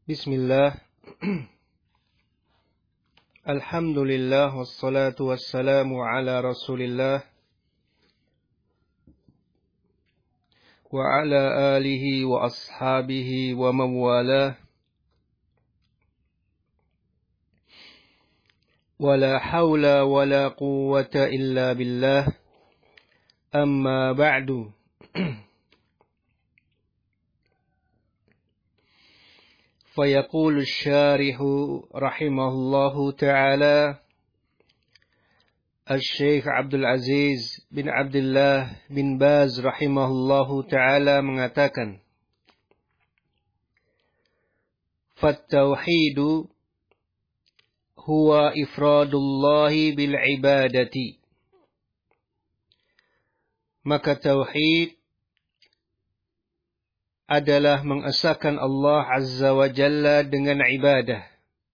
Bismillah. Alhamdulillah wassalatu wassalamu ala Rasulillah wa ala alihi wa ashabihi wa man walah. Wala hawla wala quwwata illa billah. Amma ba'du. فيقول الشارح رحمه الله تعالى الشيخ عبد العزيز bin Abdullah bin Baz rahimahullahu ta'ala mengatakan, Fattauhidu huwa ifradullahi bil ibadati. Maka tauhid adalah mengesahkan Allah Azza wa Jalla dengan ibadah.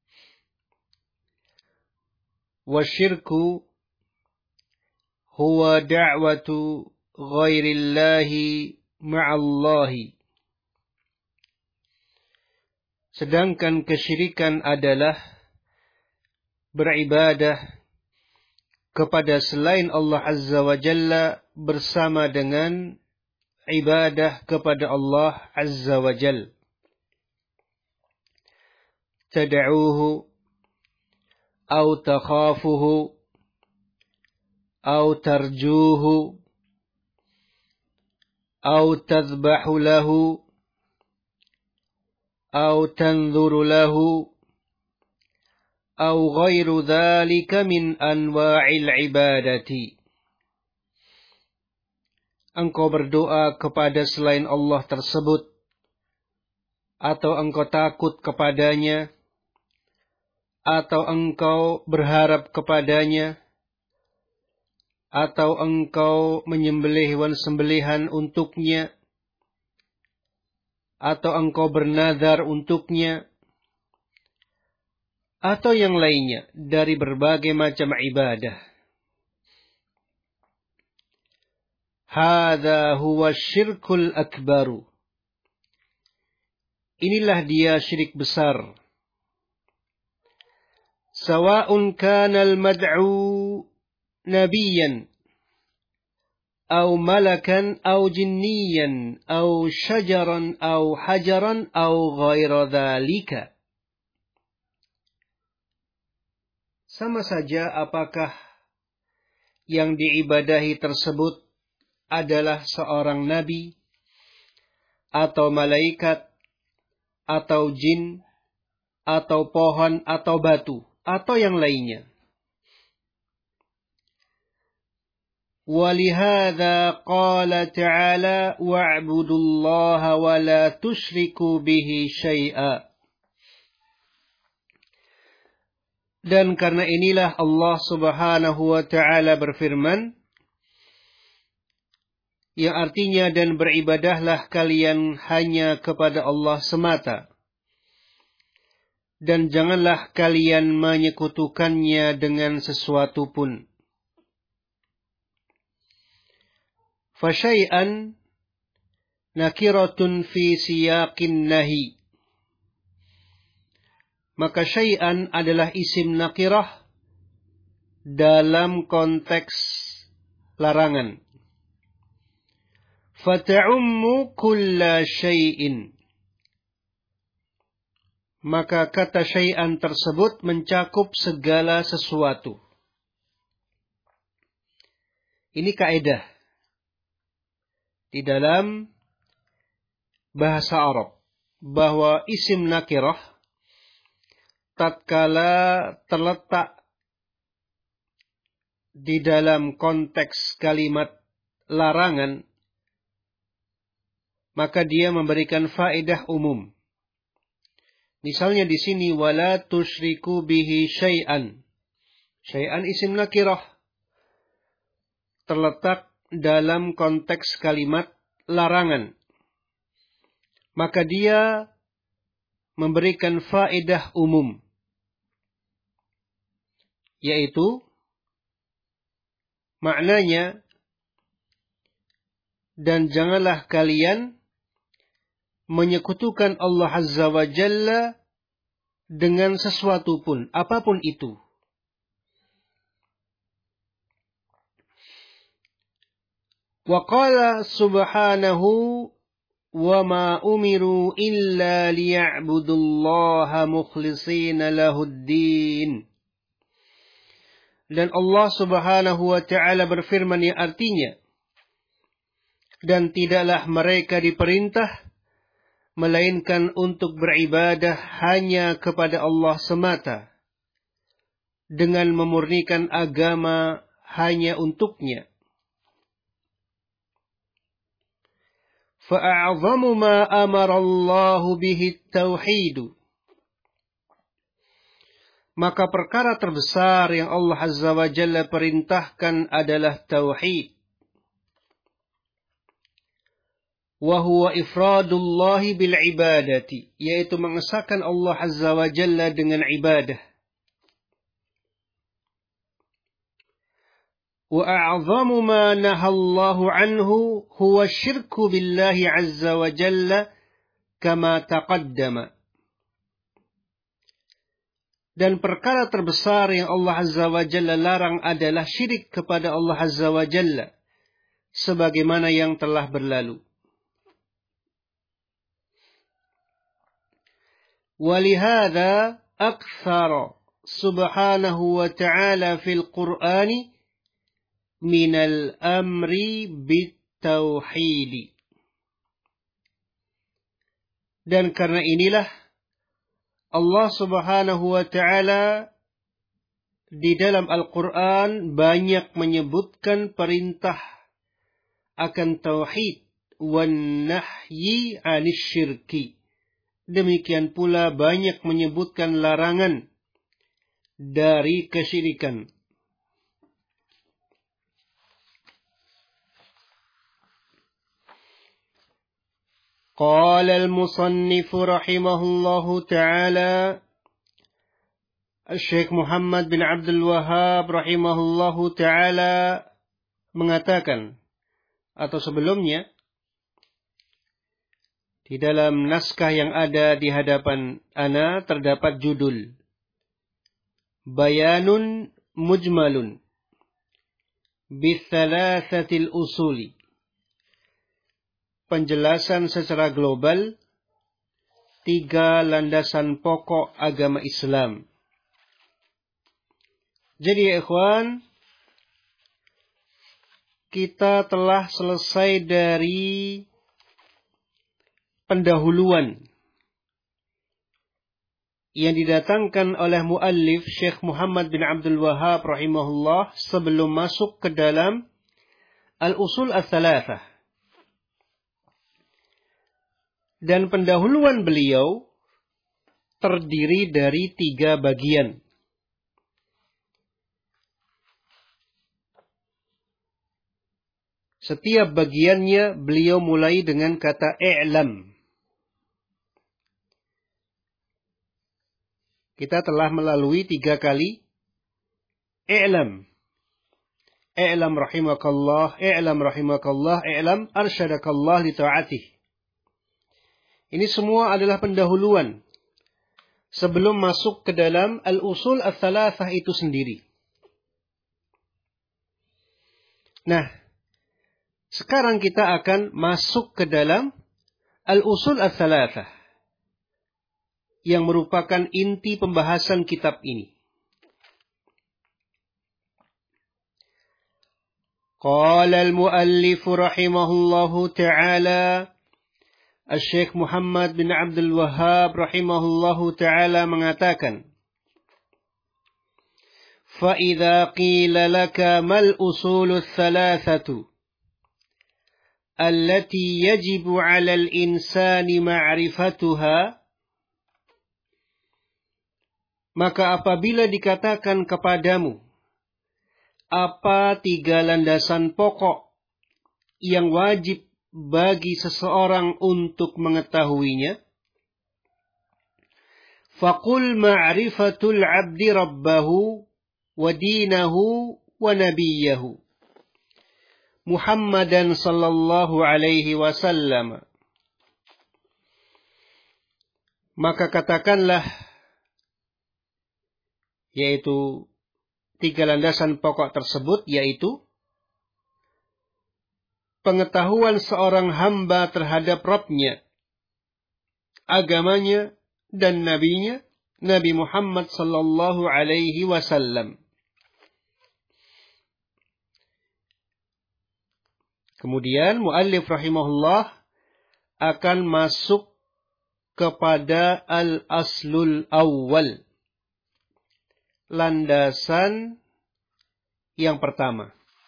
Wasyirku huwa da'watu ghairillahi ma'allahi. Sedangkan kesyirikan adalah beribadah kepada selain Allah Azza wa Jalla bersama dengan ibadah kepada Allah Azza wa Jal. Tad'uhu au takhafuhu au tarjuhu au tadhbahu lahu au tanzuru lahu au ghairu dhalika min anwa'il ibadati. Engkau berdoa kepada selain Allah tersebut, atau engkau takut kepadanya, atau engkau berharap kepadanya, atau engkau menyembelih sembelihan untuknya, atau engkau bernazar untuknya, atau yang lainnya dari berbagai macam ibadah. Hadza huwa syirkul akbaru. Inilah dia syirik besar. Sawa'un kana al-mad'u nabiyyan aw malakan aw jinniyan aw syajaran aw hajaran aw ghaira dzalika. Sama saja apakah yang diibadahi tersebut adalah seorang nabi, atau malaikat, atau jin, atau pohon, atau batu, atau yang lainnya. Walihada qala ta'ala wa'budullaha wa la tusyriku bihi syai'a. Dan karena inilah Allah Subhanahu wa ta'ala berfirman, yang artinya, dan beribadahlah kalian hanya kepada Allah semata, dan janganlah kalian menyekutukannya dengan sesuatu pun. Fasyai'an nakiratun fi siyaqin nahi. Maka syai'an adalah isim nakirah dalam konteks larangan. Fata'ummu kulla syai'in. Maka kata syai'an tersebut mencakup segala sesuatu. Ini kaidah di dalam bahasa Arab, bahwa isim nakirah tatkala terletak di dalam konteks kalimat larangan, maka dia memberikan faedah umum. Misalnya di sini wala tusyriku bihi syai'an. Syai'an isim nakirah terletak dalam konteks kalimat larangan. Maka dia memberikan faedah umum, yaitu maknanya, dan janganlah kalian menyekutukan Allah Azza wa Jalla dengan sesuatu pun, apapun itu. Wa qala subhanahu wa ma umiru illa liya'budullaha mukhlishina lahuddin. Dan Allah subhanahu wa ta'ala berfirman yang artinya, dan tidaklah mereka diperintah melainkan untuk beribadah hanya kepada Allah semata, dengan memurnikan agama hanya untuknya. Fa'a'zamu ma amara Allah bihi at-tauhid. Maka perkara terbesar yang Allah Azza wa Jalla perintahkan adalah tauhid. Wa huwa ifradullahi bil ibadati, yaitu mengesahkan Allah Azza wa Jalla dengan ibadah. Wa a'zamu ma nahallahu anhu huwa syirku billahi Azza wa Jalla kama taqaddama. Dan perkara terbesar yang Allah Azza wa Jalla larang adalah syirik kepada Allah Azza wa Jalla, sebagaimana yang telah berlalu. ولهذا أكثر سبحانه وتعالى في القرآن من الأمر بالتوحيد. Dan karena inilah Allah subhanahu wa ta'ala di dalam Al-Quran banyak menyebutkan perintah akan tauhid wan nahyi 'anil syirki. Demikian pula banyak menyebutkan larangan dari kesyirikan. Qala al-musannif rahimahullahu ta'ala, Syekh Muhammad bin Abdul Wahhab rahimahullahu ta'ala mengatakan, atau sebelumnya, di dalam naskah yang ada di hadapan ana terdapat judul Bayanun Mujmalun Bithalathatil Usuli. Penjelasan secara global 3 landasan pokok agama Islam. Jadi ya ikhwan, kita telah selesai dari pendahuluan yang didatangkan oleh muallif Syekh Muhammad bin Abdul Wahhab rahimahullah sebelum masuk ke dalam al-usul ats-tsalatsah. Dan pendahuluan beliau terdiri dari 3 bagian. Setiap bagiannya beliau mulai dengan kata i'lam. Kita telah melalui 3 kali i'lam. I'lam rahimakallah, i'lam rahimakallah, i'lam arsyadakallah li ta'atih. Ini semua adalah pendahuluan sebelum masuk ke dalam al-usul ats-tsalatsah itu sendiri. Nah, sekarang kita akan masuk ke dalam al-usul ats-tsalatsah yang merupakan inti pembahasan kitab ini. Qala al-muallif rahimahullahu ta'ala, Syekh Muhammad bin Abdul Wahhab rahimahullahu ta'ala mengatakan, فَإِذَا قِيلَ لَكَ مَا الْأُصُولُ الثَّلَاثَةُ الَّتِي يَجِبُ عَلَى الْإِنسَانِ مَعْرِفَتُهَا. Maka apabila dikatakan kepadamu, apa 3 landasan pokok yang wajib bagi seseorang untuk mengetahuinya? Faqul ma'rifatul 'abdi rabbahu wa dinahu wa nabiyyahu Muhammadan sallallahu alaihi wasallam. Maka katakanlah yaitu 3 landasan pokok tersebut, yaitu pengetahuan seorang hamba terhadap Rabb-Nya, agamanya, dan nabinya, Nabi Muhammad sallallahu alaihi wasallam. Kemudian muallif rahimahullah akan masuk kepada al-aslul awwal, landasan yang pertama.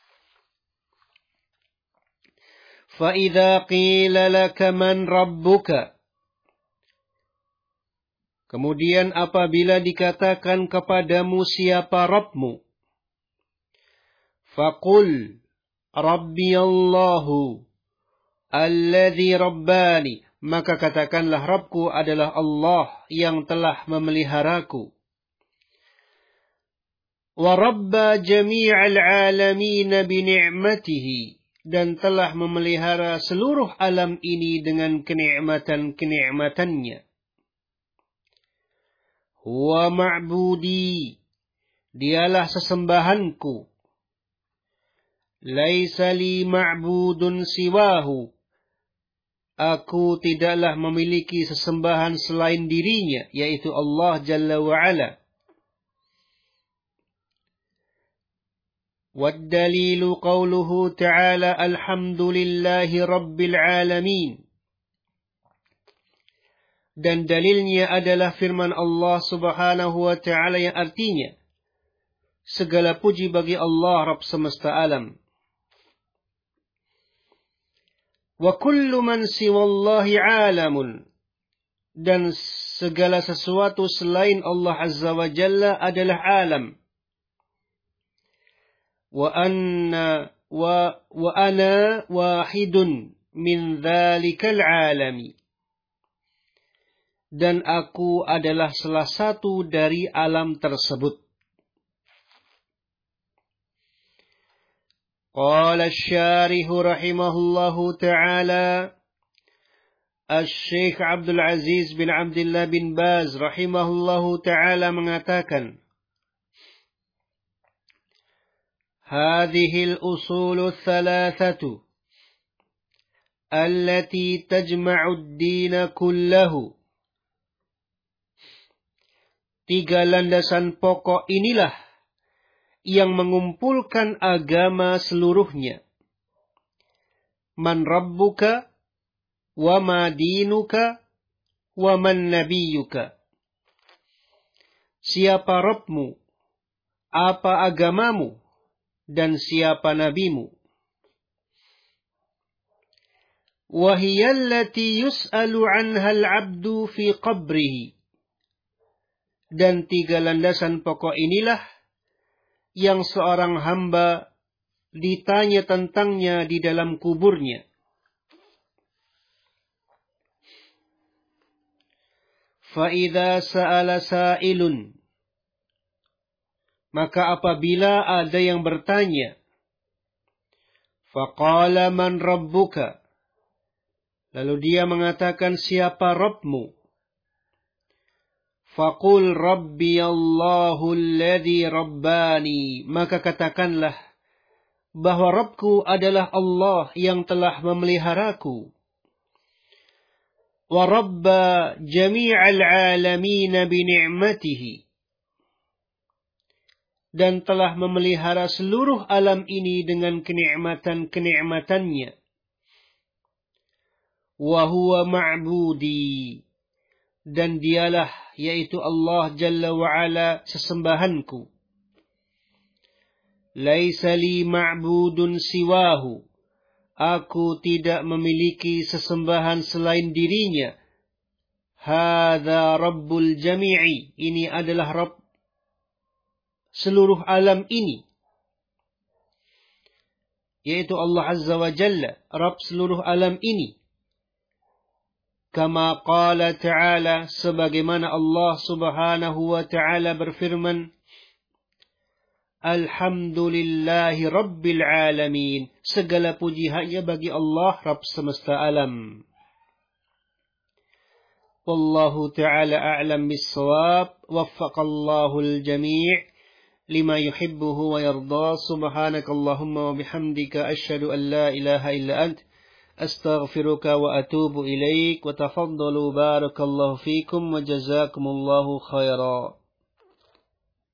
فَإِذَا قِيلَ لَكَ مَنْ رَبُّكَ. Kemudian apabila dikatakan kepadamu siapa Rabbmu, فَقُلْ رَبِّيَ اللَّهُ الَّذِي رَبَّانِي. Maka katakanlah, Rabbku adalah Allah yang telah memeliharaku. وَرَبَّ جَمِيعَ الْعَالَمِينَ بِنِعْمَتِهِ. Dan telah memelihara seluruh alam ini dengan kenikmatan-kenikmatannya. Huwa ma'budi. Dialah sesembahanku. Laisa li ma'budun siwahu. Aku tidaklah memiliki sesembahan selain dirinya, yaitu Allah Jalla wa'ala. وَالدَّلِيلُ قَوْلُهُ تَعَالَى الْحَمْدُ لِلَّهِ رَبِّ الْعَالَمِينَ. Dan dalilnya adalah firman Allah subhanahu wa ta'ala yang artinya, segala puji bagi Allah Rabb semesta alam. وَكُلُّ مَنْ سِوَى اللَّهِ عَالَمٌ. Dan segala sesuatu selain Allah Azza wa Jalla adalah alam. وَأَنَا وَاحِدٌ مِنْ ذَلِكَ الْعَالَمِ. Dan aku adalah salah satu dari alam tersebut. Qala asy-syarih rahimahullahu ta'ala, Asy-Syaikh Abdul Aziz bin Abdullah bin Baz rahimahullahu ta'ala mengatakan, هذه الأصول الثلاثة التي تجمع الدين كله. 3 landasan pokok inilah yang mengumpulkan agama seluruhnya. Man rabbuka, wa ma dinuka, wa man nabiyuka. Siapa Rabbmu, apa agamamu, dan siapa nabimu. وَهِيَ الَّتِي يُسْأَلُ عَنْهَا الْعَبْدُ فِي قَبْرِهِ. Dan 3 landasan pokok inilah yang seorang hamba ditanya tentangnya di dalam kuburnya. فَإِذَا سَأَلَ سَائِلٌ. Maka apabila ada yang bertanya, faqala man rabbuka. Lalu dia mengatakan, siapa Rabbmu? Faqul rabbi Allahu alladhi rabbani. Maka katakanlah bahwa Rabbku adalah Allah yang telah memeliharaku. Wa rabba jami'al alamin bi ni'matihi. Dan telah memelihara seluruh alam ini dengan kenikmatan-kenikmatannya. Wa huwa ma'budi. Dan dialah, yaitu Allah Jalla wa'ala, sesembahanku. Laisa li ma'budun siwahu. Aku tidak memiliki sesembahan selain dirinya. Hadza Rabbul Jami'i. Ini adalah Rabb seluruh alam ini, yaitu Allah Azza wa Jalla, Rabb seluruh alam ini. Kama qala ta'ala, sebagaimana Allah subhanahu wa ta'ala berfirman, Alhamdulillahi Rabbil Alamin. Segala puji hanya bagi Allah, Rabb semesta alam. Wallahu ta'ala a'lam bis-shawab. Waffaqallahu al-jami' lima yuhibbuhu wa yarda. Subhanakallahumma wa bihamdika asyhadu an la ilaha illa ant astaghfiruka wa atubu ilaik. Wa tafaddalu barakallahu fikum wa jazakumullahu khairan.